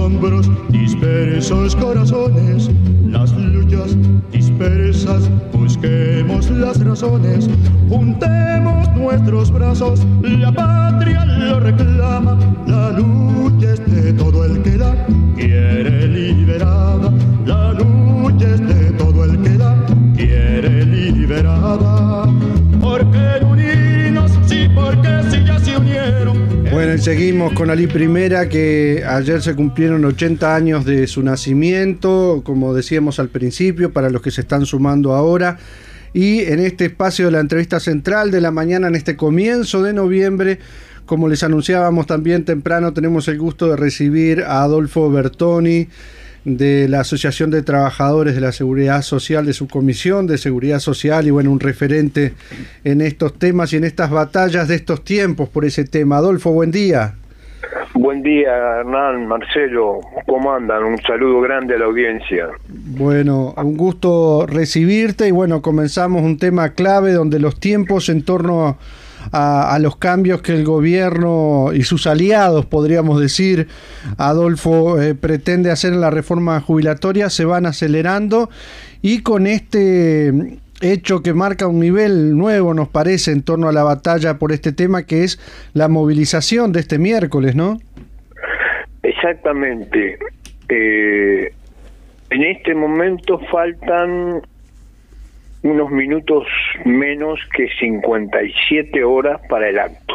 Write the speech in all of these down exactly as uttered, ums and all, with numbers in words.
hombros, dispersos corazones, las luchas dispersas, busquemos las razones, juntemos nuestros brazos, la patria lo reclama, la lucha es de todo el que la quiere liberada, la lucha es de todo el que la quiere liberada, porque unirnos, sí, porque si ya se unieron. Bueno, y seguimos con Ali Primera, que ayer se cumplieron ochenta años de su nacimiento, como decíamos al principio, para los que se están sumando ahora. Y en este espacio de la entrevista central de la mañana, en este comienzo de noviembre, como les anunciábamos también temprano, tenemos el gusto de recibir a Adolfo Bertoni, de la Asociación de Trabajadores de la Seguridad Social, de su Comisión de Seguridad Social, y bueno, un referente en estos temas y en estas batallas de estos tiempos por ese tema. Adolfo, buen día. Buen día, Hernán, Marcelo, ¿cómo andan? Un saludo grande a la audiencia. Bueno, un gusto recibirte y bueno, comenzamos un tema clave donde los tiempos en torno A, a los cambios que el gobierno y sus aliados, podríamos decir, Adolfo, eh, pretende hacer en la reforma jubilatoria, se van acelerando, y con este hecho que marca un nivel nuevo, nos parece, en torno a la batalla por este tema, que es la movilización de este miércoles, ¿no? Exactamente. Eh, en este momento faltan unos minutos menos que cincuenta y siete horas para el acto.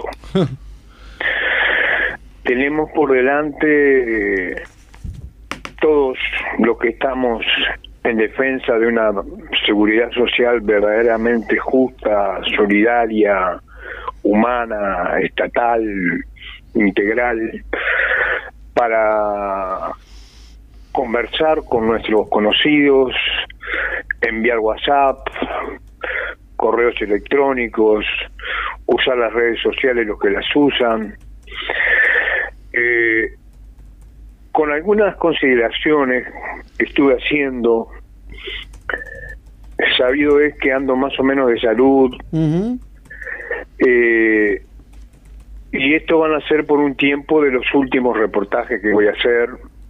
Tenemos por delante eh, todos los que estamos en defensa de una seguridad social verdaderamente justa, solidaria, humana, estatal, integral, para conversar con nuestros conocidos, enviar WhatsApp, correos electrónicos, usar las redes sociales los que las usan, eh, con algunas consideraciones que estuve haciendo. Sabido es que ando más o menos de salud, uh-huh. eh, y esto van a ser por un tiempo de los últimos reportajes que voy a hacer.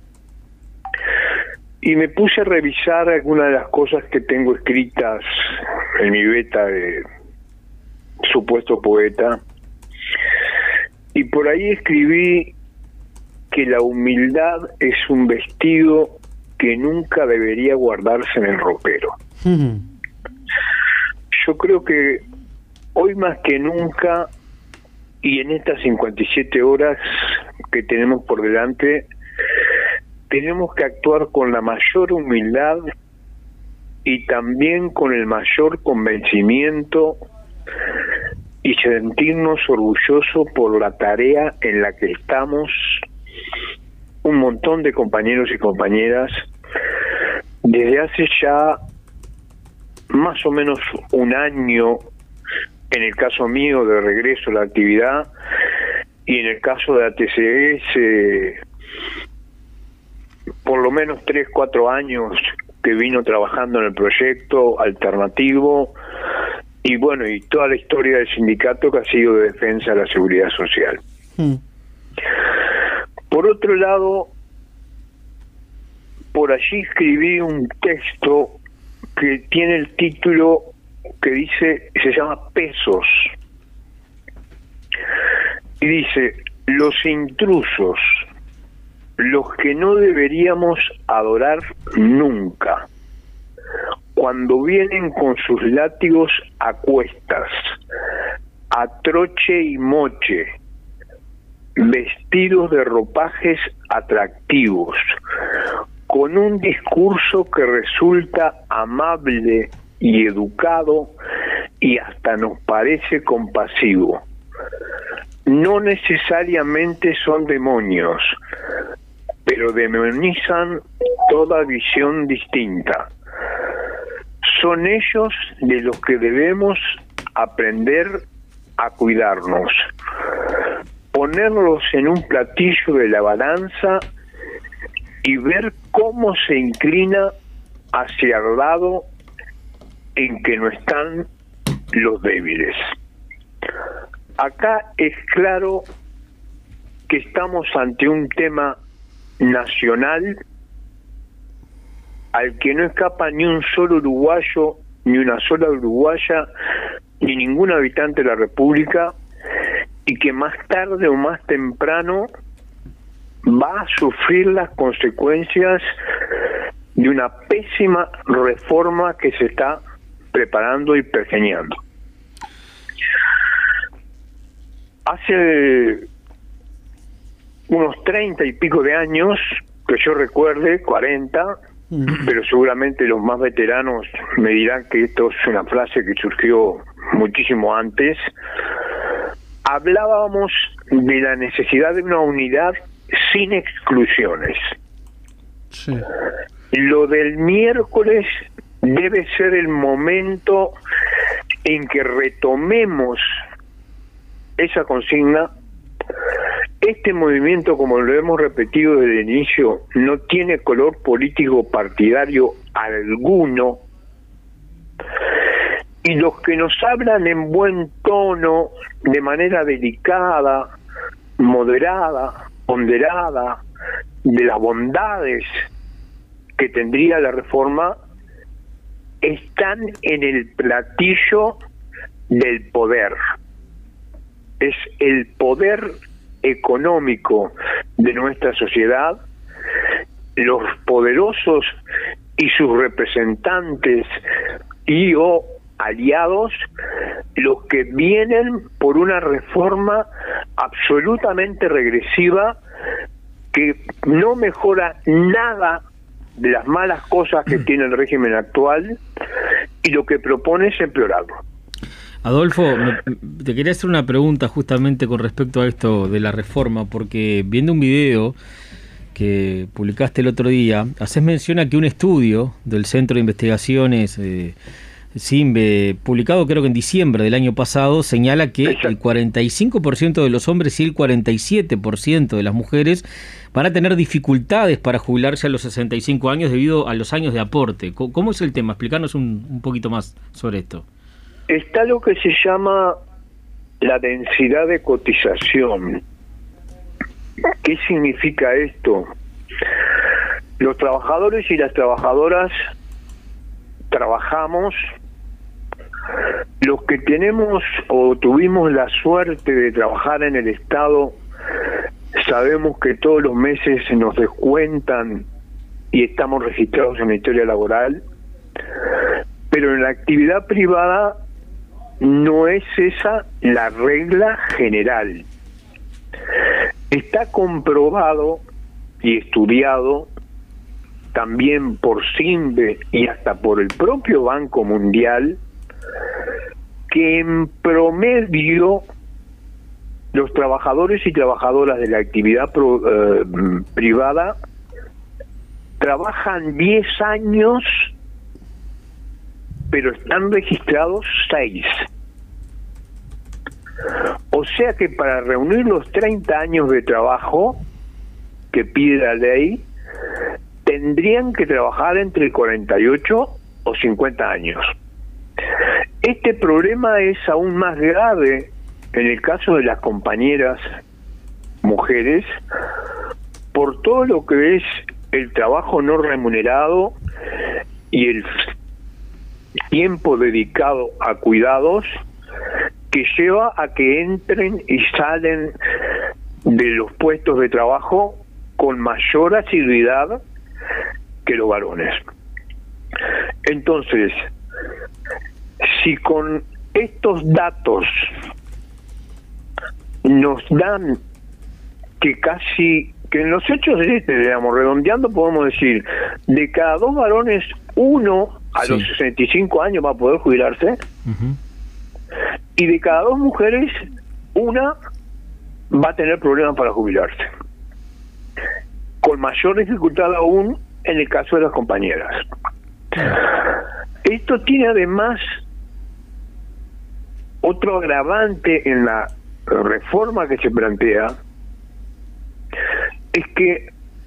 Y me puse a revisar algunas de las cosas que tengo escritas en mi beta de supuesto poeta. Y por ahí escribí que la humildad es un vestido que nunca debería guardarse en el ropero. Uh-huh. Yo creo que hoy más que nunca, y en estas cincuenta y siete horas que tenemos por delante, tenemos que actuar con la mayor humildad y también con el mayor convencimiento y sentirnos orgullosos por la tarea en la que estamos un montón de compañeros y compañeras desde hace ya más o menos un año, en el caso mío de regreso a la actividad, y en el caso de A T C S por lo menos tres, cuatro años que vino trabajando en el proyecto alternativo, y bueno, y toda la historia del sindicato que ha sido de defensa de la seguridad social. Mm. Por otro lado, por allí escribí un texto que tiene el título que dice, se llama Pesos, y dice: los intrusos, los que no deberíamos adorar nunca, cuando vienen con sus látigos a cuestas, a troche y moche, vestidos de ropajes atractivos, con un discurso que resulta amable y educado y hasta nos parece compasivo. No necesariamente son demonios, pero demonizan toda visión distinta. Son ellos de los que debemos aprender a cuidarnos, ponerlos en un platillo de la balanza y ver cómo se inclina hacia el lado en que no están los débiles. Acá es claro que estamos ante un tema nacional al que no escapa ni un solo uruguayo, ni una sola uruguaya, ni ningún habitante de la República, y que más tarde o más temprano va a sufrir las consecuencias de una pésima reforma que se está preparando y pergeñando. Hace unos treinta y pico de años, que yo recuerde, cuarenta, mm. pero seguramente los más veteranos me dirán que esto es una frase que surgió muchísimo antes, hablábamos de la necesidad de una unidad sin exclusiones. Sí. Lo del miércoles debe ser el momento en que retomemos esa consigna. Este movimiento, como lo hemos repetido desde el inicio, no tiene color político partidario alguno, y los que nos hablan en buen tono, de manera delicada, moderada, ponderada, de las bondades que tendría la reforma, están en el platillo del poder. Es el poder económico de nuestra sociedad, los poderosos y sus representantes y o aliados, los que vienen por una reforma absolutamente regresiva que no mejora nada de las malas cosas que tiene el régimen actual, y lo que propone es empeorarlo. Adolfo, me, te quería hacer una pregunta justamente con respecto a esto de la reforma, porque viendo un video que publicaste el otro día, haces mención a que un estudio del Centro de Investigaciones eh, CIMBE, publicado creo que en diciembre del año pasado, señala que Exacto. el cuarenta y cinco por ciento de los hombres y el cuarenta y siete por ciento de las mujeres van a tener dificultades para jubilarse a los sesenta y cinco años debido a los años de aporte. ¿Cómo es el tema? Explícanos un, un poquito más sobre esto. Está lo que se llama la densidad de cotización. ¿Qué significa esto? Los trabajadores y las trabajadoras trabajamos, los que tenemos o tuvimos la suerte de trabajar en el Estado, sabemos que todos los meses nos descuentan y estamos registrados en la historia laboral, pero en la actividad privada no es esa la regla general. Está comprobado y estudiado también por CIMBE y hasta por el propio Banco Mundial, que en promedio los trabajadores y trabajadoras de la actividad pro, eh, privada trabajan diez años, pero están registrados seis. O sea que para reunir los treinta años de trabajo que pide la ley, tendrían que trabajar entre cuarenta y ocho o cincuenta años. Este problema es aún más grave en el caso de las compañeras mujeres, por todo lo que es el trabajo no remunerado y el tiempo dedicado a cuidados que lleva a que entren y salen de los puestos de trabajo con mayor asiduidad que los varones. Entonces, si con estos datos nos dan que casi, que en los hechos de este, digamos, redondeando, podemos decir, de cada dos varones, uno a sí. los sesenta y cinco años va a poder jubilarse, uh-huh. y de cada dos mujeres, una va a tener problemas para jubilarse, con mayor dificultad aún en el caso de las compañeras. Esto tiene además otro agravante en la reforma que se plantea, es que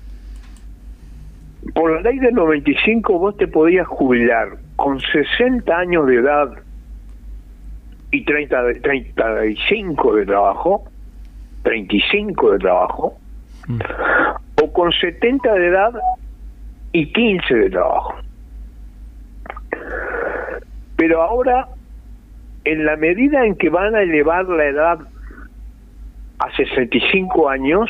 por la ley del noventa y cinco vos te podías jubilar con sesenta años de edad y treinta, treinta y cinco de trabajo, treinta y cinco de trabajo, mm. o o con setenta de edad y quince de trabajo. Pero ahora, en la medida en que van a elevar la edad a sesenta y cinco años,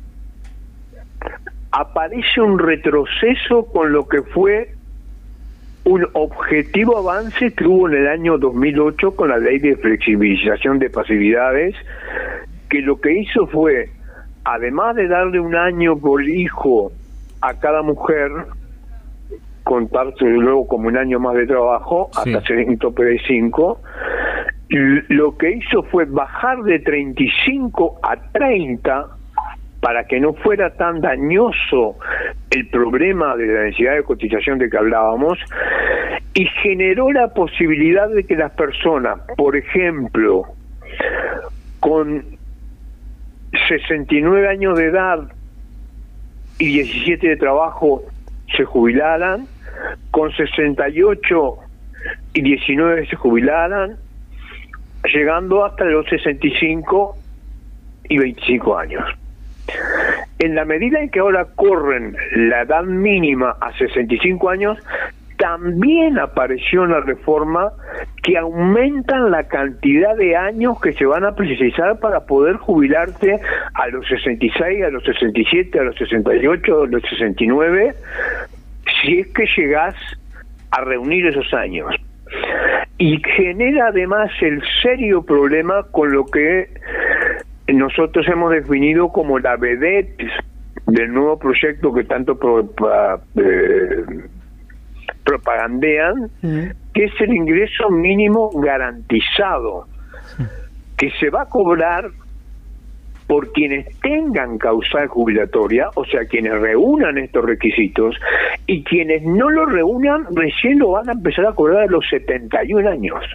aparece un retroceso con lo que fue un objetivo avance que hubo en el año dos mil ocho con la ley de flexibilización de pasividades, que lo que hizo fue, además de darle un año por hijo a cada mujer, contarse luego como un año más de trabajo, sí, hasta ser un tope de cinco, lo que hizo fue bajar de treinta y cinco a treinta para que no fuera tan dañoso el problema de la necesidad de cotización de que hablábamos, y generó la posibilidad de que las personas, por ejemplo, con sesenta y nueve años de edad y diecisiete de trabajo se jubilaran, con sesenta y ocho y diecinueve se jubilaran, llegando hasta los sesenta y cinco y veinticinco años. En la medida en que ahora corren la edad mínima a sesenta y cinco años, también apareció una reforma que aumentan la cantidad de años que se van a precisar para poder jubilarse a los sesenta y seis, a los sesenta y siete, a los sesenta y ocho, a los sesenta y nueve, si es que llegás a reunir esos años. Y genera además el serio problema con lo que nosotros hemos definido como la vedette del nuevo proyecto que tanto pro, pa, eh, propagandean, mm. que es el ingreso mínimo garantizado, que se va a cobrar por quienes tengan causal jubilatoria, o sea, quienes reúnan estos requisitos, y quienes no lo reúnan recién lo van a empezar a cobrar a los setenta y un años.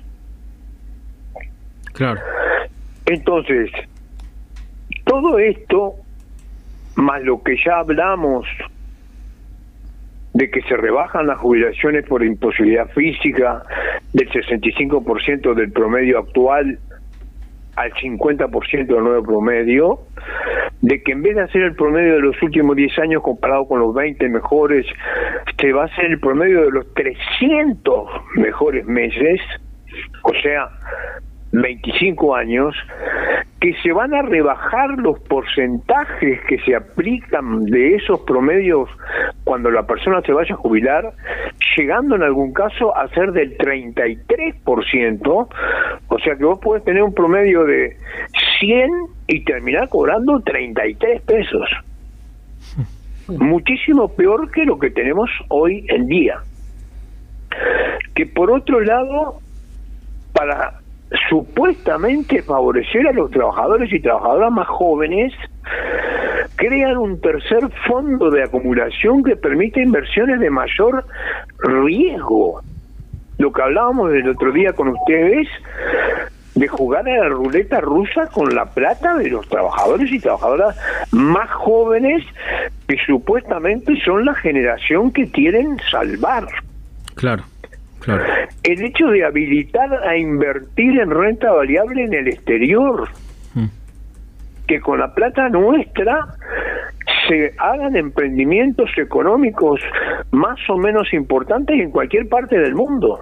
Claro. Entonces, todo esto, más lo que ya hablamos de que se rebajan las jubilaciones por imposibilidad física del sesenta y cinco por ciento del promedio actual al cincuenta por ciento del nuevo promedio, de que en vez de hacer el promedio de los últimos diez años comparado con los veinte mejores, se va a hacer el promedio de los trescientos mejores meses, o sea, veinticinco años, que se van a rebajar los porcentajes que se aplican de esos promedios cuando la persona se vaya a jubilar, llegando en algún caso a ser del treinta y tres por ciento, o sea que vos podés tener un promedio de cien y terminar cobrando treinta y tres pesos. Muchísimo peor que lo que tenemos hoy en día. Que por otro lado, para supuestamente favorecer a los trabajadores y trabajadoras más jóvenes, crean un tercer fondo de acumulación que permite inversiones de mayor riesgo. Lo que hablábamos el otro día con ustedes, de jugar a la ruleta rusa con la plata de los trabajadores y trabajadoras más jóvenes, que supuestamente son la generación que quieren salvar. Claro. Claro. El hecho de habilitar a invertir en renta variable en el exterior, mm. que con la plata nuestra se hagan emprendimientos económicos más o menos importantes en cualquier parte del mundo,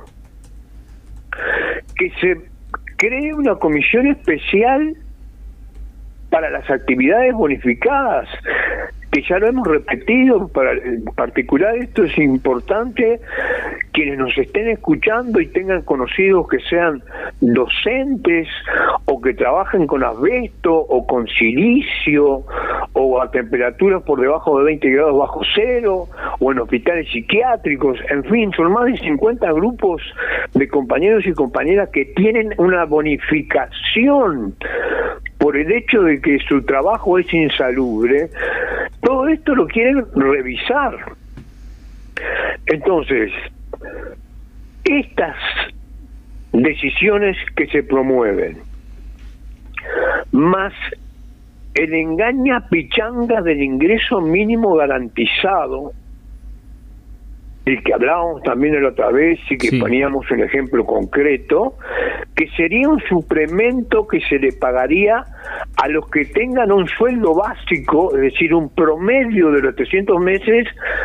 que se cree una comisión especial para las actividades bonificadas, que ya lo hemos repetido. Para en particular esto es importante, quienes nos estén escuchando y tengan conocidos que sean docentes o que trabajen con asbesto o con silicio o a temperaturas por debajo de veinte grados bajo cero o en hospitales psiquiátricos, en fin, son más de cincuenta grupos de compañeros y compañeras que tienen una bonificación por el hecho de que su trabajo es insalubre. Todo esto lo quieren revisar. Entonces, estas decisiones que se promueven, más el engaña pichanga del ingreso mínimo garantizado, del que hablábamos también la otra vez y que sí. poníamos un ejemplo concreto, que sería un suplemento que se le pagaría a los que tengan un sueldo básico, es decir, un promedio de los trescientos meses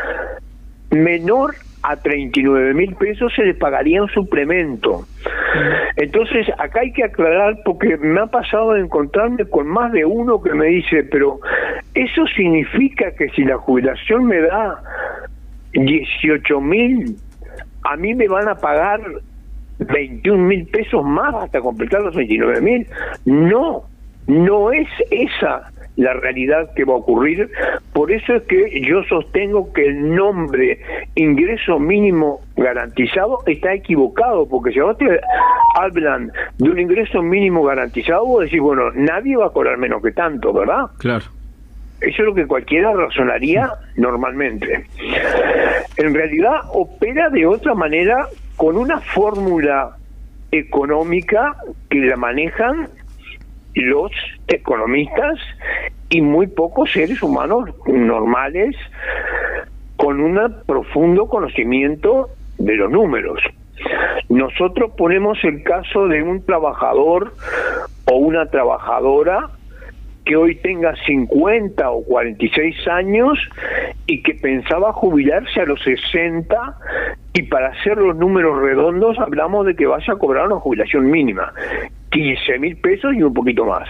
menor a treinta y nueve mil pesos, se les pagaría un suplemento. Entonces, acá hay que aclarar, porque me ha pasado de encontrarme con más de uno que me dice, pero eso significa que si la jubilación me da dieciocho mil, a mí me van a pagar veintiún mil pesos más hasta completar los veintinueve mil. No, no es esa la realidad que va a ocurrir. Por eso es que yo sostengo que el nombre ingreso mínimo garantizado está equivocado, porque si a vos te hablan de un ingreso mínimo garantizado, vos decís, bueno, nadie va a cobrar menos que tanto, ¿verdad? Claro. Eso es lo que cualquiera razonaría normalmente. En realidad opera de otra manera, con una fórmula económica que la manejan los economistas y muy pocos seres humanos normales con un profundo conocimiento de los números. Nosotros ponemos el caso de un trabajador o una trabajadora que hoy tenga cincuenta o cuarenta y seis años y que pensaba jubilarse a los sesenta, y para hacer los números redondos hablamos de que vaya a cobrar una jubilación mínima, quince mil pesos y un poquito más.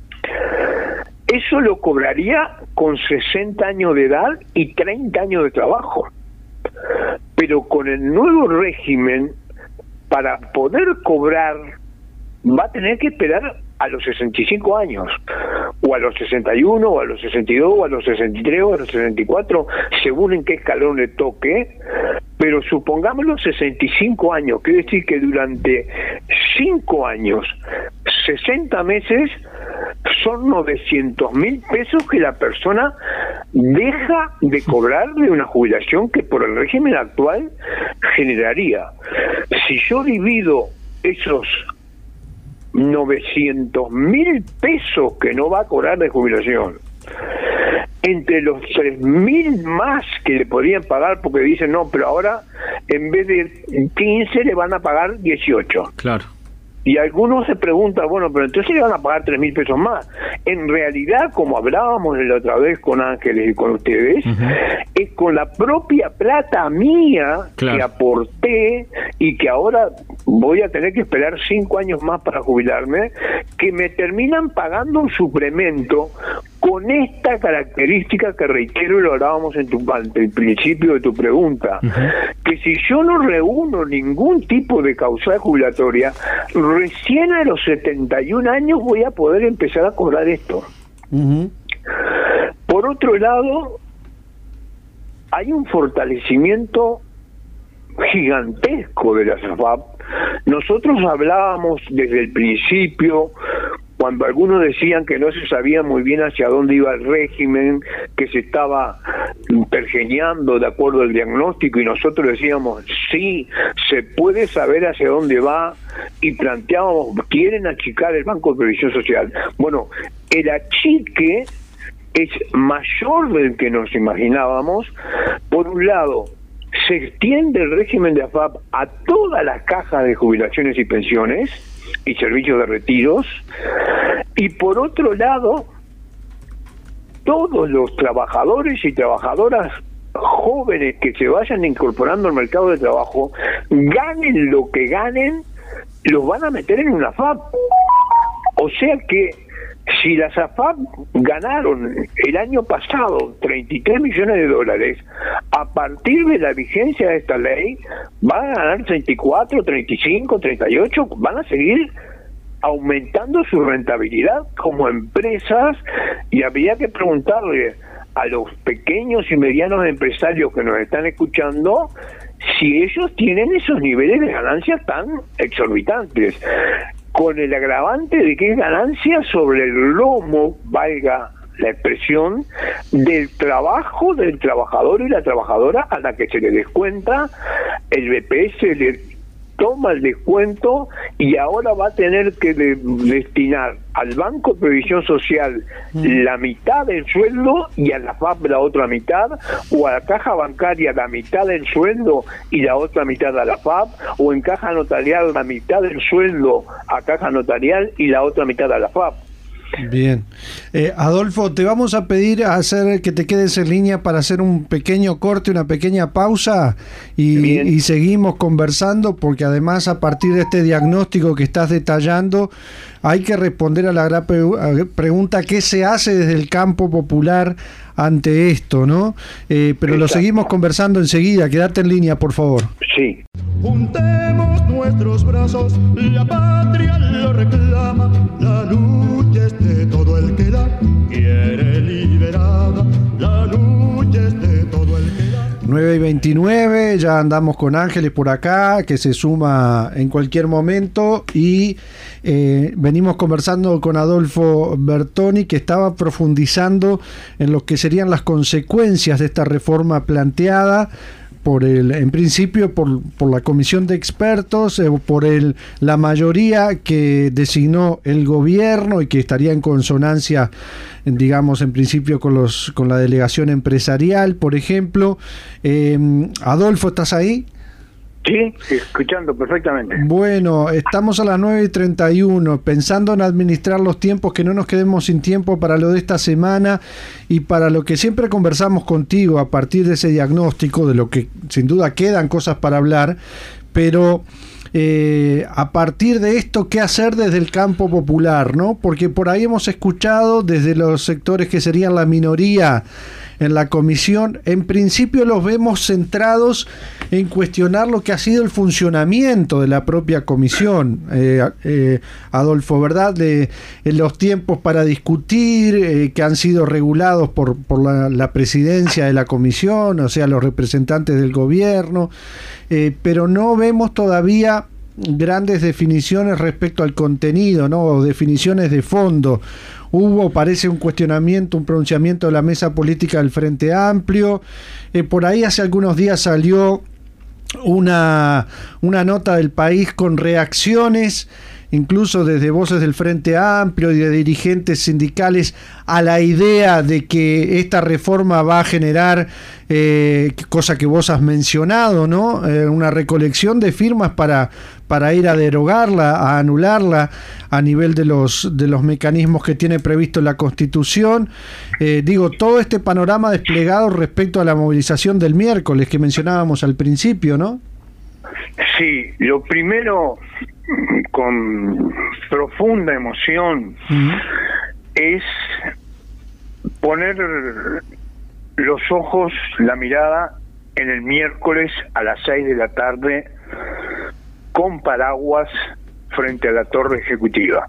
Eso lo cobraría con sesenta años de edad y treinta años de trabajo. Pero con el nuevo régimen, para poder cobrar, va a tener que esperar a los sesenta y cinco años, o a los sesenta y uno, o a los sesenta y dos, o a los sesenta y tres, o a los sesenta y cuatro, según en qué escalón le toque. Pero supongamos los sesenta y cinco años, quiere decir que durante cinco años, sesenta meses, son novecientos mil pesos que la persona deja de cobrar de una jubilación que por el régimen actual generaría. Si yo divido esos novecientos mil pesos que no va a cobrar de jubilación entre los tres mil más que le podrían pagar, porque dicen, no, pero ahora en vez de quince le van a pagar dieciocho. Claro. Y algunos se preguntan, bueno, pero entonces le van a pagar tres mil pesos más. En realidad, como hablábamos la otra vez con Ángeles y con ustedes, uh-huh. es con la propia plata mía, claro, que aporté y que ahora voy a tener que esperar cinco años más para jubilarme, que me terminan pagando un suplemento con esta característica que reitero y lo hablábamos en tu ante el principio de tu pregunta, uh-huh. que si yo no reúno ningún tipo de causal jubilatoria, recién a los setenta y un años voy a poder empezar a cobrar esto. Uh-huh. Por otro lado, hay un fortalecimiento gigantesco de las A F A P. Nosotros hablábamos desde el principio, cuando algunos decían que no se sabía muy bien hacia dónde iba el régimen, que se estaba pergeñando de acuerdo al diagnóstico, y nosotros decíamos, sí, se puede saber hacia dónde va, y planteábamos, quieren achicar el Banco de Previsión Social. Bueno, el achique es mayor del que nos imaginábamos. Por un lado, se extiende el régimen de A F A P a todas las cajas de jubilaciones y pensiones y servicios de retiros, y por otro lado, todos los trabajadores y trabajadoras jóvenes que se vayan incorporando al mercado de trabajo, ganen lo que ganen, los van a meter en una A F A P. O sea que si las A F A P ganaron el año pasado treinta y tres millones de dólares, a partir de la vigencia de esta ley van a ganar treinta y cuatro, treinta y cinco, treinta y ocho, van a seguir aumentando su rentabilidad como empresas, y habría que preguntarle a los pequeños y medianos empresarios que nos están escuchando si ellos tienen esos niveles de ganancias tan exorbitantes, con el agravante de que es ganancia sobre el lomo, valga la expresión, del trabajo del trabajador y la trabajadora, a la que se le descuenta el B P S, le toma el descuento, y ahora va a tener que de, destinar al Banco de Previsión Social mm. la mitad del sueldo y a la F A P la otra mitad, o a la caja bancaria la mitad del sueldo y la otra mitad a la F A P, o en caja notarial la mitad del sueldo a caja notarial y la otra mitad a la F A P. Bien. Eh, Adolfo, te vamos a pedir a hacer que te quedes en línea para hacer un pequeño corte, una pequeña pausa y, y seguimos conversando, porque además a partir de este diagnóstico que estás detallando hay que responder a la gran pregunta: ¿qué se hace desde el campo popular ante esto, no? Eh, pero Exacto. Lo seguimos conversando enseguida. Quédate en línea, por favor. Sí. Juntemos nuestros brazos, la patria lo reclama, la lucha es de todo el que la quiere liberada, la lucha es de todo el que la... nueve y veintinueve, ya andamos con Ángeles por acá, que se suma en cualquier momento, y eh, venimos conversando con Adolfo Bertoni, que estaba profundizando en lo que serían las consecuencias de esta reforma planteada por el, en principio por, por la comisión de expertos, eh, por el, la mayoría que designó el gobierno y que estaría en consonancia, digamos, en principio con los con la delegación empresarial, por ejemplo. Eh, Adolfo, ¿estás ahí? Sí, escuchando perfectamente. Bueno, estamos a las nueve y treinta y uno, pensando en administrar los tiempos, que no nos quedemos sin tiempo para lo de esta semana y para lo que siempre conversamos contigo a partir de ese diagnóstico, de lo que sin duda quedan cosas para hablar, pero eh, a partir de esto, ¿qué hacer desde el campo popular, no? Porque por ahí hemos escuchado desde los sectores que serían la minoría en la comisión, en principio los vemos centrados en cuestionar lo que ha sido el funcionamiento de la propia comisión, eh, eh, Adolfo, ¿verdad? De, en los tiempos para discutir, eh, que han sido regulados por, por la, la presidencia de la comisión, o sea, los representantes del gobierno, eh, pero no vemos todavía grandes definiciones respecto al contenido, ¿no? O definiciones de fondo. Hubo, parece, un cuestionamiento, un pronunciamiento de la mesa política del Frente Amplio. Eh, por ahí hace algunos días salió una, una nota del País con reacciones, incluso desde voces del Frente Amplio y de dirigentes sindicales, a la idea de que esta reforma va a generar, eh, cosa que vos has mencionado, ¿no? Eh, una recolección de firmas para, para ir a derogarla, a anularla a nivel de los, de los mecanismos que tiene previsto la Constitución. Eh, digo, todo este panorama desplegado respecto a la movilización del miércoles que mencionábamos al principio, ¿no? Sí, lo primero, con profunda emoción, uh-huh. es poner los ojos, la mirada en el miércoles a las seis de la tarde con paraguas frente a la torre ejecutiva.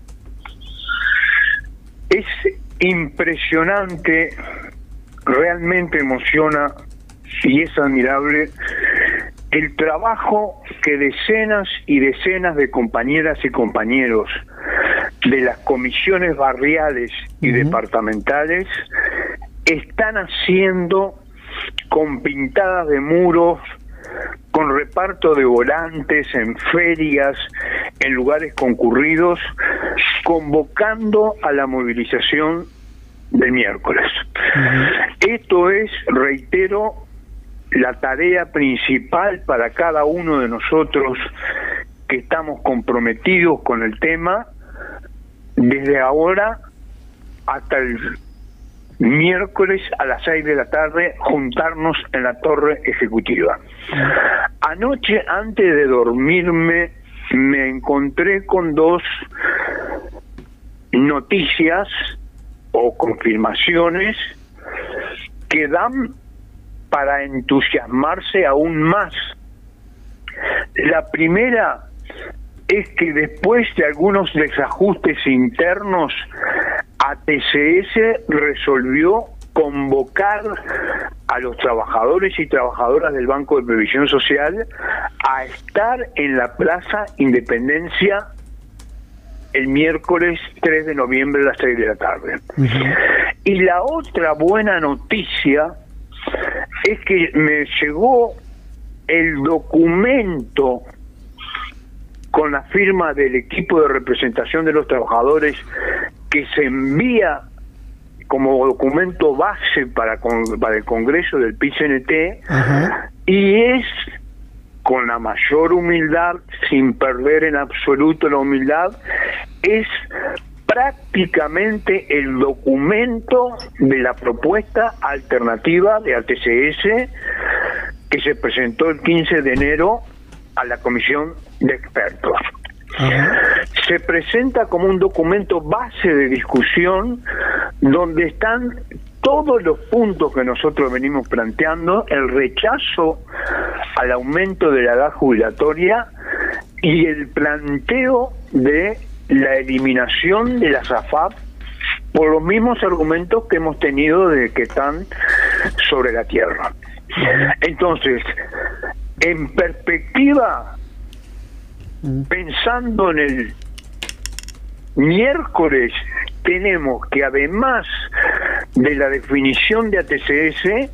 Es impresionante, realmente emociona y es admirable el trabajo que decenas y decenas de compañeras y compañeros de las comisiones barriales y uh-huh. departamentales están haciendo con pintadas de muros, con reparto de volantes en ferias, en lugares concurridos, convocando a la movilización del miércoles. Uh-huh. Esto es, reitero, la tarea principal para cada uno de nosotros que estamos comprometidos con el tema, desde ahora hasta el miércoles a las seis de la tarde, juntarnos en la torre ejecutiva. Anoche, antes de dormirme, me encontré con dos noticias o confirmaciones que dan para entusiasmarse aún más. La primera es que después de algunos desajustes internos, A T C S resolvió convocar a los trabajadores y trabajadoras del Banco de Previsión Social a estar en la Plaza Independencia el miércoles tres de noviembre a las seis de la tarde. Uh-huh. Y la otra buena noticia es que me llegó el documento con la firma del equipo de representación de los trabajadores que se envía como documento base para, con, para el Congreso del P I C N T. Ajá. Y es, con la mayor humildad, sin perder en absoluto la humildad, es prácticamente el documento de la propuesta alternativa de A T C S que se presentó el quince de enero a la Comisión de Expertos. Ajá. Se presenta como un documento base de discusión donde están todos los puntos que nosotros venimos planteando, el rechazo al aumento de la edad jubilatoria y el planteo de la eliminación de la SAFAP por los mismos argumentos que hemos tenido de que están sobre la tierra. Entonces, en perspectiva, pensando en el miércoles, tenemos que además de la definición de A T C S,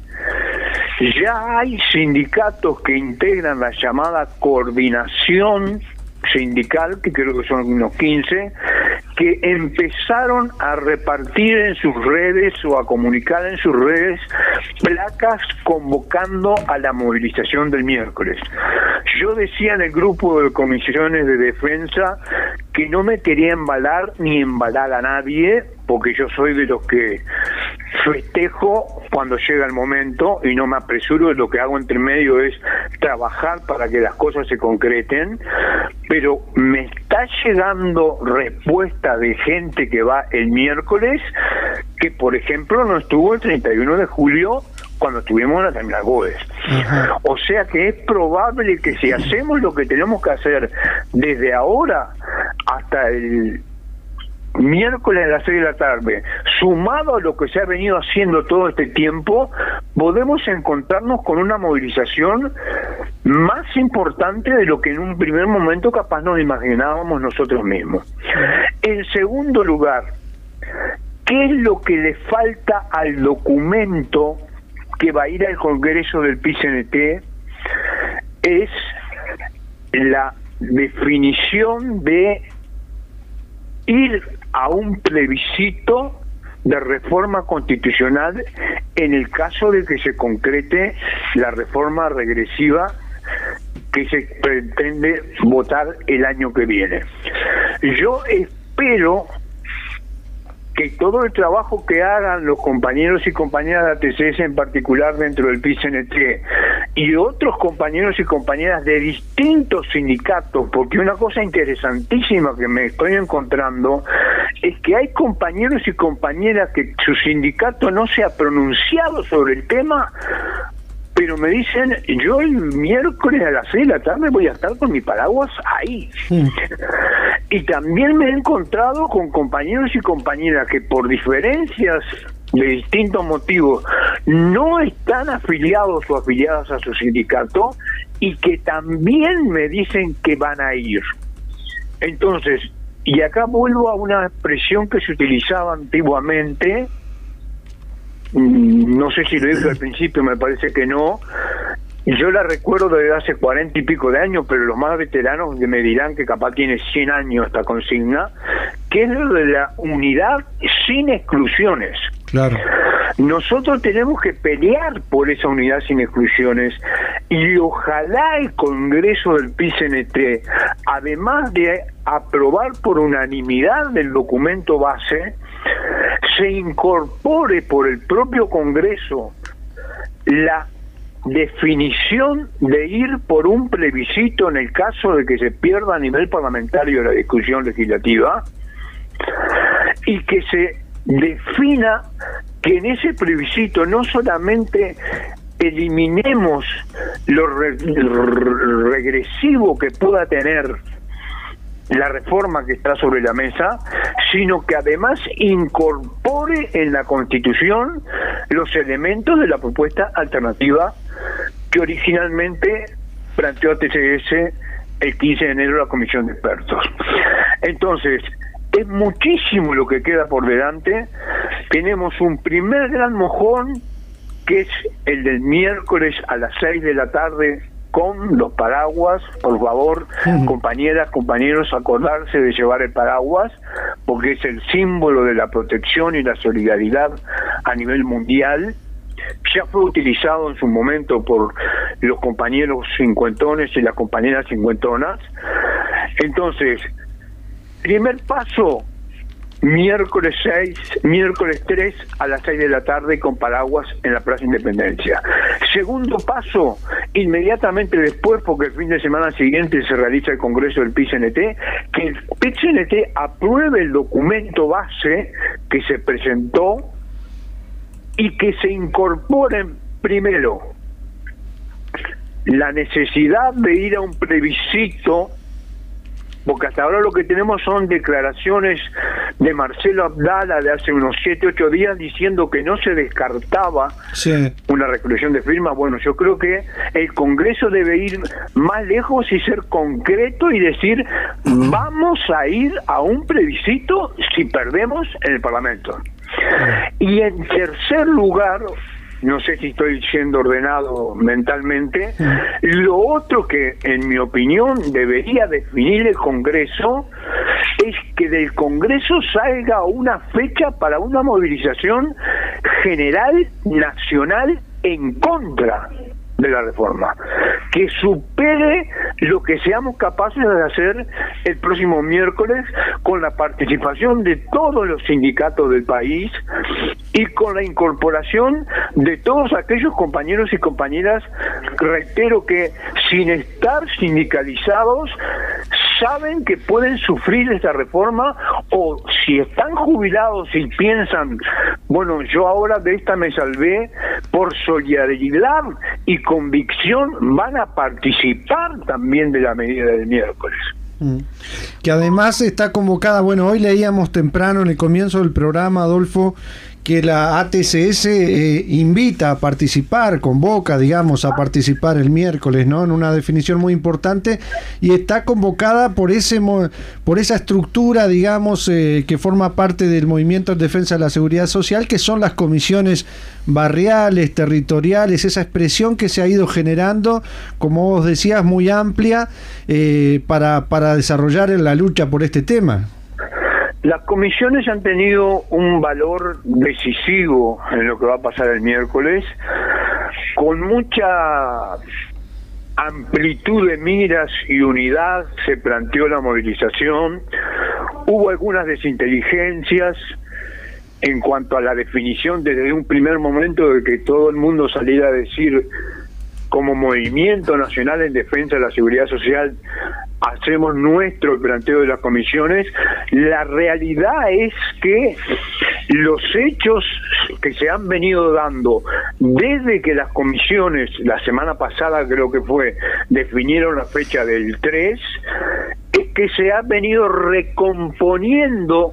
ya hay sindicatos que integran la llamada coordinación sindical, que creo que son unos quince, que empezaron a repartir en sus redes o a comunicar en sus redes placas convocando a la movilización del miércoles. Yo decía en el grupo de comisiones de defensa que no me quería embalar ni embalar a nadie, porque yo soy de los que festejo cuando llega el momento y no me apresuro. Lo que hago entre medio es trabajar para que las cosas se concreten, pero me está llegando respuesta de gente que va el miércoles que, por ejemplo, no estuvo el treinta y uno de julio cuando estuvimos en la terminal Goes. Ajá. O sea que es probable que si hacemos lo que tenemos que hacer desde ahora hasta el miércoles a las seis de la tarde, sumado a lo que se ha venido haciendo todo este tiempo, podemos encontrarnos con una movilización más importante de lo que en un primer momento capaz nos imaginábamos nosotros mismos. En segundo lugar, ¿qué es lo que le falta al documento que va a ir al Congreso del P I C N T? Es la definición de ir a un plebiscito de reforma constitucional en el caso de que se concrete la reforma regresiva que se pretende votar el año que viene. Yo espero que todo el trabajo que hagan los compañeros y compañeras de A T C S, en particular dentro del P I C N T, y otros compañeros y compañeras de distintos sindicatos, porque una cosa interesantísima que me estoy encontrando es que hay compañeros y compañeras que su sindicato no se ha pronunciado sobre el tema, pero me dicen, yo el miércoles a las seis de la tarde voy a estar con mi paraguas ahí. Sí. Y también me he encontrado con compañeros y compañeras que por diferencias de distintos motivos no están afiliados o afiliadas a su sindicato y que también me dicen que van a ir. Entonces, y acá vuelvo a una expresión que se utilizaba antiguamente, no sé si lo dije al principio, me parece que no, yo la recuerdo desde hace cuarenta y pico de años, pero los más veteranos me dirán que capaz tiene cien años esta consigna, que es lo de la unidad sin exclusiones. Claro. Nosotros tenemos que pelear por esa unidad sin exclusiones y ojalá el Congreso del P I C N T, además de aprobar por unanimidad el documento base, se incorpore por el propio Congreso la definición de ir por un plebiscito en el caso de que se pierda a nivel parlamentario la discusión legislativa y que se defina que en ese plebiscito no solamente eliminemos lo re regresivo que pueda tener la reforma que está sobre la mesa, sino que además incorpore en la Constitución los elementos de la propuesta alternativa que originalmente planteó A T C S el quince de enero la Comisión de Expertos. Entonces, es muchísimo lo que queda por delante. Tenemos un primer gran mojón, que es el del miércoles a las seis de la tarde con los paraguas. Por favor, uh-huh. compañeras, compañeros, acordarse de llevar el paraguas, porque es el símbolo de la protección y la solidaridad a nivel mundial. Ya fue utilizado en su momento por los compañeros cincuentones y las compañeras cincuentonas. Entonces, primer paso, miércoles seis, miércoles tres a las seis de la tarde con paraguas en la Plaza Independencia. Segundo paso, inmediatamente después, porque el fin de semana siguiente se realiza el Congreso del P I C N T, que el P I C N T apruebe el documento base que se presentó y que se incorporen primero la necesidad de ir a un plebiscito, porque hasta ahora lo que tenemos son declaraciones de Marcelo Abdala de hace unos siete, ocho días diciendo que no se descartaba sí. una recolección de firmas. Bueno, yo creo que el Congreso debe ir más lejos y ser concreto y decir, vamos a ir a un plebiscito si perdemos en el Parlamento. Y en tercer lugar, no sé si estoy siendo ordenado mentalmente, lo otro que en mi opinión debería definir el Congreso es que del Congreso salga una fecha para una movilización general nacional en contra de la reforma, que supere lo que seamos capaces de hacer el próximo miércoles con la participación de todos los sindicatos del país y con la incorporación de todos aquellos compañeros y compañeras, reitero, que sin estar sindicalizados saben que pueden sufrir esta reforma, o si están jubilados y piensan, bueno, yo ahora de esta me salvé, por solidaridad y convicción van a participar también de la medida del miércoles. Mm. Que además está convocada, bueno, hoy leíamos temprano en el comienzo del programa, Adolfo, que la A T C S eh, invita a participar, convoca, digamos, a participar el miércoles, ¿no? En una definición muy importante, y está convocada por ese por esa estructura, digamos, eh, que forma parte del movimiento en defensa de la seguridad social, que son las comisiones barriales, territoriales, esa expresión que se ha ido generando, como vos decías, muy amplia, eh, para, para desarrollar la lucha por este tema. Las comisiones han tenido un valor decisivo en lo que va a pasar el miércoles, con mucha amplitud de miras y unidad se planteó la movilización. Hubo algunas desinteligencias en cuanto a la definición desde un primer momento de que todo el mundo saliera a decir, como Movimiento Nacional en Defensa de la Seguridad Social, hacemos nuestro el planteo de las comisiones. La realidad es que los hechos que se han venido dando desde que las comisiones, la semana pasada creo que fue, definieron la fecha del tres, es que se ha venido recomponiendo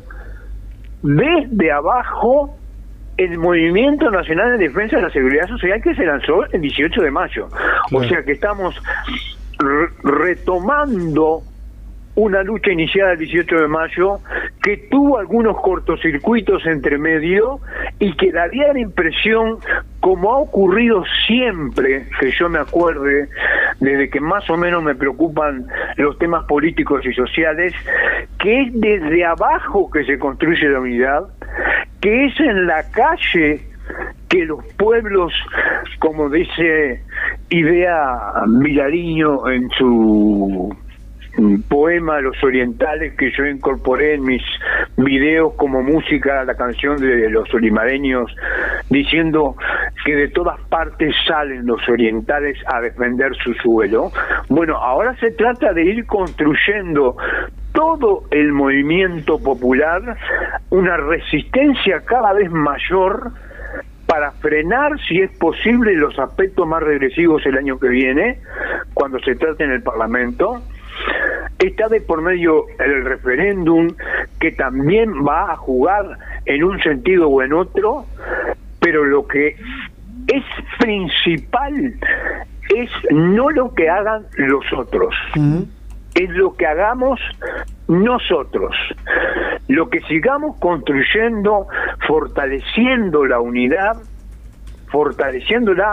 desde abajo el Movimiento Nacional de Defensa de la Seguridad Social, que se lanzó el dieciocho de mayo. Bueno. O sea que estamos re retomando una lucha iniciada el dieciocho de mayo, que tuvo algunos cortocircuitos entre medio y que daría la impresión, como ha ocurrido siempre, que yo me acuerde, desde que más o menos me preocupan los temas políticos y sociales, que es desde abajo que se construye la unidad, que es en la calle que los pueblos, como dice Idea Vilariño en su poema Los Orientales, que yo incorporé en mis videos como música a la canción de los olimareños, diciendo que de todas partes salen los orientales a defender su suelo. Bueno, ahora se trata de ir construyendo todo el movimiento popular, una resistencia cada vez mayor para frenar, si es posible, los aspectos más regresivos el año que viene, cuando se trate en el Parlamento. Está de por medio el referéndum, que también va a jugar en un sentido o en otro, pero lo que es principal es no lo que hagan los otros, uh-huh. es lo que hagamos nosotros, lo que sigamos construyendo, fortaleciendo la unidad, fortaleciéndola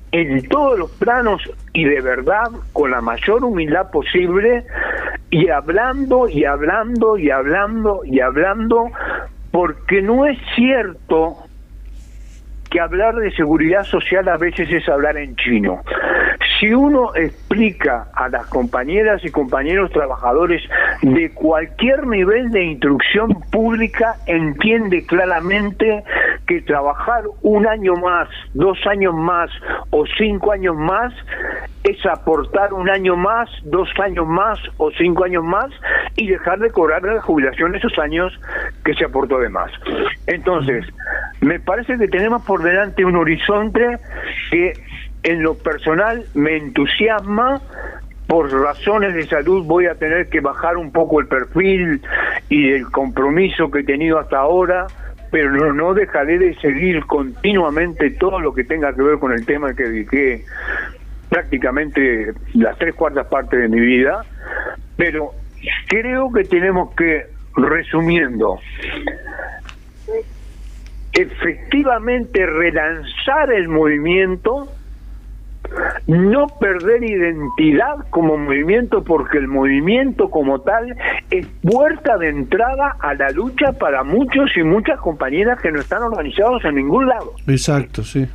en todos los planos y de verdad con la mayor humildad posible, y hablando y hablando y hablando y hablando, porque no es cierto que hablar de seguridad social a veces es hablar en chino. Si uno explica a las compañeras y compañeros trabajadores de cualquier nivel de instrucción pública, entiende claramente que trabajar un año más, dos años más o cinco años más es aportar un año más, dos años más o cinco años más y dejar de cobrar la jubilación esos años que se aportó de más. Entonces, me parece que tenemos por delante un horizonte que en lo personal me entusiasma. Por razones de salud voy a tener que bajar un poco el perfil y el compromiso que he tenido hasta ahora, pero no, no dejaré de seguir continuamente todo lo que tenga que ver con el tema que dediqué prácticamente las tres cuartas partes de mi vida. Pero creo que tenemos que, resumiendo, efectivamente relanzar el movimiento, no perder identidad como movimiento, porque el movimiento como tal es puerta de entrada a la lucha para muchos y muchas compañeras que no están organizados en ningún lado. Exacto, sí.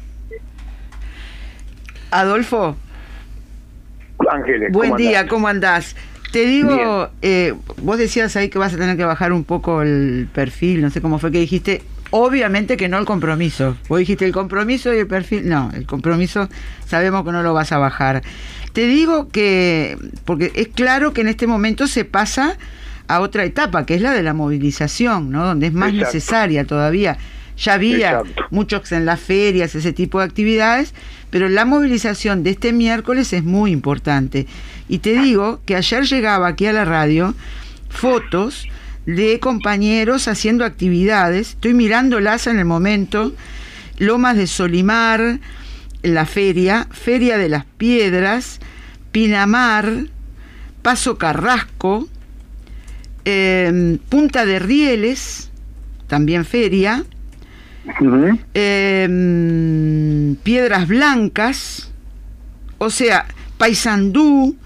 Adolfo. Ángeles, buen ¿cómo día, andás? ¿cómo andás? Te digo, eh, vos decías ahí que vas a tener que bajar un poco el perfil, no sé cómo fue que dijiste. Obviamente que no el compromiso. Vos dijiste el compromiso y el perfil. No, el compromiso sabemos que no lo vas a bajar. Te digo que, porque es claro que en este momento se pasa a otra etapa, que es la de la movilización, ¿no? Donde es más Exacto. necesaria todavía. Ya había Exacto. muchos en las ferias, ese tipo de actividades, pero la movilización de este miércoles es muy importante. Y te digo que ayer llegaba aquí a la radio fotos de compañeros haciendo actividades, estoy mirándolas en el momento, Lomas de Solimar, la feria, Feria de las Piedras, Pinamar, Paso Carrasco, eh, Punta de Rieles, también feria, uh-huh. eh, Piedras Blancas, o sea, Paysandú,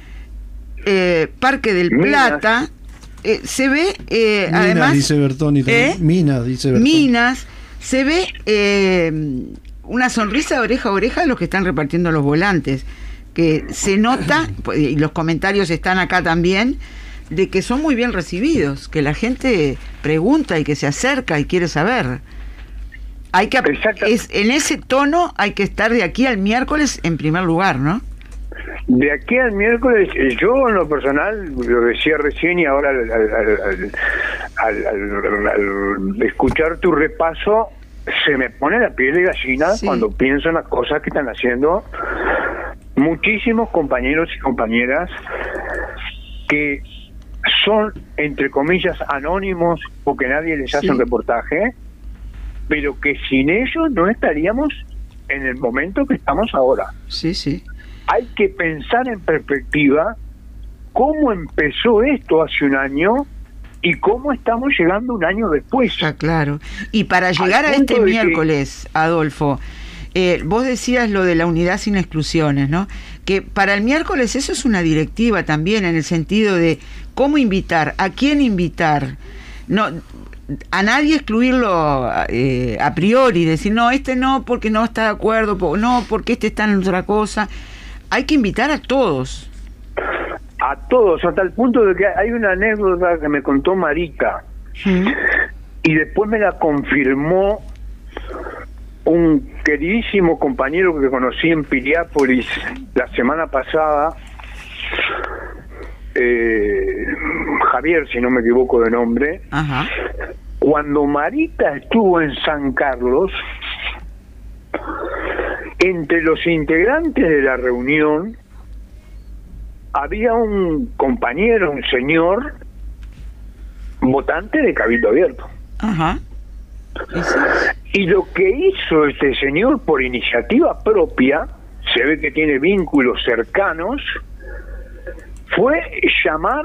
eh, Parque del Plata. Eh, se ve eh, Minas, además dice Bertoni, ¿eh? Minas, dice Bertoni. Minas, se ve eh, una sonrisa de oreja a oreja a los que están repartiendo los volantes, que se nota, y los comentarios están acá también, de que son muy bien recibidos, que la gente pregunta y que se acerca y quiere saber. Hay que es, en ese tono hay que estar de aquí al miércoles en primer lugar, ¿no? De aquí al miércoles, yo en lo personal, lo decía recién y ahora al, al, al, al, al, al escuchar tu repaso, se me pone la piel de gallina sí. cuando pienso en las cosas que están haciendo muchísimos compañeros y compañeras que son, entre comillas, anónimos porque nadie les hace sí. un reportaje, pero que sin ellos no estaríamos en el momento que estamos ahora. Sí, sí. Hay que pensar en perspectiva cómo empezó esto hace un año y cómo estamos llegando un año después. Está claro. Y para llegar a este miércoles, que... Adolfo, eh, vos decías lo de la unidad sin exclusiones, ¿no? Que para el miércoles eso es una directiva también, en el sentido de cómo invitar, a quién invitar. No, a nadie excluirlo eh, a priori, decir, no, este no porque no está de acuerdo, no porque este está en otra cosa. Hay que invitar a todos. A todos, hasta el punto de que hay una anécdota que me contó Marita, ¿sí? Y después me la confirmó un queridísimo compañero que conocí en Piriápolis la semana pasada, eh, Javier, si no me equivoco de nombre. Ajá. Cuando Marita estuvo en San Carlos, entre los integrantes de la reunión había un compañero, un señor votante de Cabildo Abierto. Ajá. Y lo que hizo este señor por iniciativa propia, se ve que tiene vínculos cercanos, fue llamar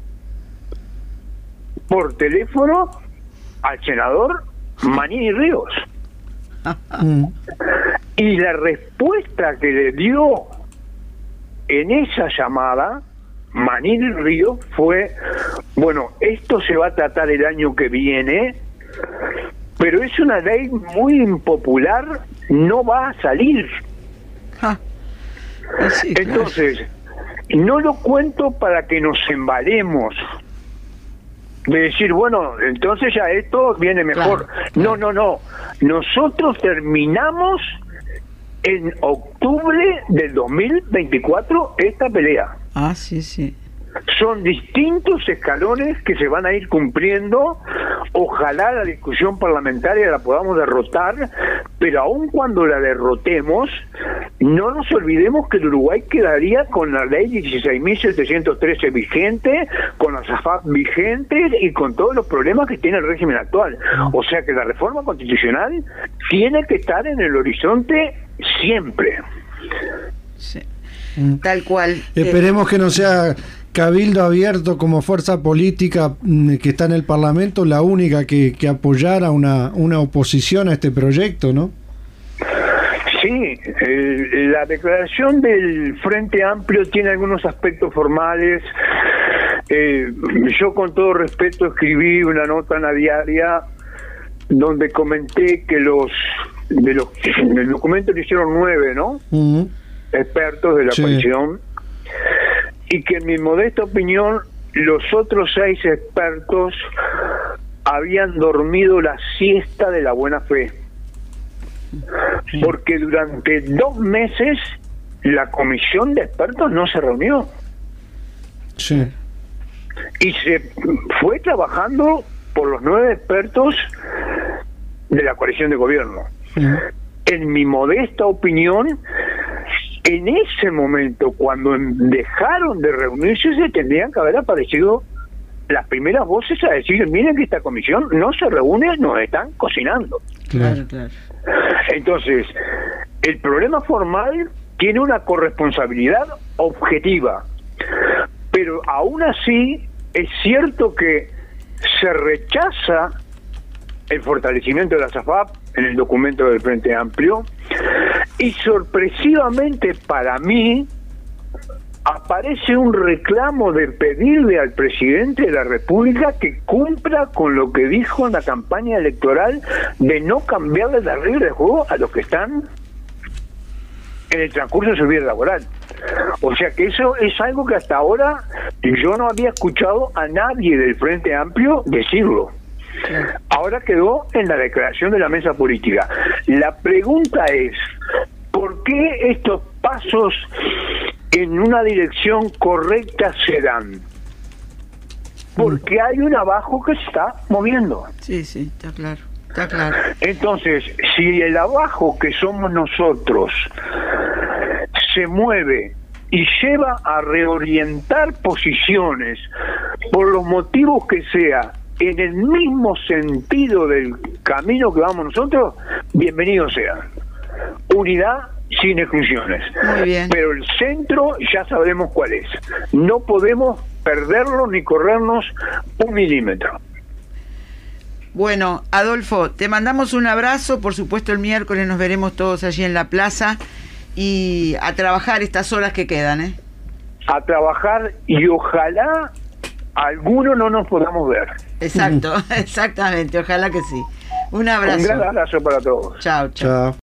por teléfono al senador Manini Ríos. Y la respuesta que le dio en esa llamada Manini Ríos fue, bueno, esto se va a tratar el año que viene, pero es una ley muy impopular, no va a salir. Ah, sí, claro. Entonces, no lo cuento para que nos embalemos de decir, bueno, entonces ya esto viene mejor. Claro, No, claro. no, no. Nosotros terminamos en octubre del dos mil veinticuatro esta pelea. Ah, sí, sí. Son distintos escalones que se van a ir cumpliendo. Ojalá la discusión parlamentaria la podamos derrotar, pero aun cuando la derrotemos, no nos olvidemos que el Uruguay quedaría con la ley dieciséis mil setecientos trece vigente, con las A F A P vigentes y con todos los problemas que tiene el régimen actual. O sea que la reforma constitucional tiene que estar en el horizonte siempre. Sí. Tal cual. Esperemos que no sea Cabildo Abierto como fuerza política que está en el Parlamento la única que, que apoyara una, una oposición a este proyecto, ¿no? Sí, eh, la declaración del Frente Amplio tiene algunos aspectos formales. Eh, yo con todo respeto escribí una nota en la diaria donde comenté que los de los del documento lo hicieron nueve, ¿no? Uh-huh. Expertos de la Sí. coalición, y que en mi modesta opinión los otros seis expertos habían dormido la siesta de la buena fe, porque durante dos meses la comisión de expertos no se reunió Sí. y se fue trabajando por los nueve expertos de la coalición de gobierno. Uh-huh. En mi modesta opinión, en ese momento, cuando dejaron de reunirse, se tendrían que haber aparecido las primeras voces a decir, miren que esta comisión no se reúne, nos están cocinando. Claro. Claro, claro. Entonces, el problema formal tiene una corresponsabilidad objetiva, pero aún así es cierto que se rechaza el fortalecimiento de la S A F A P en el documento del Frente Amplio, y sorpresivamente para mí aparece un reclamo de pedirle al presidente de la República que cumpla con lo que dijo en la campaña electoral de no cambiarle la regla de juego a los que están en el transcurso de su vida laboral. O sea que eso es algo que hasta ahora yo no había escuchado a nadie del Frente Amplio decirlo. Ahora quedó en la declaración de la mesa política. La pregunta es, ¿por qué estos pasos en una dirección correcta se dan? Porque hay un abajo que se está moviendo. Sí, sí, está claro. Está claro. Entonces, si el abajo que somos nosotros se mueve y lleva a reorientar posiciones por los motivos que sea, en el mismo sentido del camino que vamos nosotros, bienvenido sea. Unidad sin exclusiones. Muy bien. Pero el centro ya sabremos cuál es. No podemos perderlo ni corrernos un milímetro. Bueno, Adolfo, te mandamos un abrazo. Por supuesto, el miércoles nos veremos todos allí en la plaza y a trabajar estas horas que quedan, ¿eh? A trabajar, y ojalá alguno no nos podamos ver. Exacto, exactamente. Ojalá que sí. Un abrazo. Un gran abrazo para todos. Chao, chao. Chao.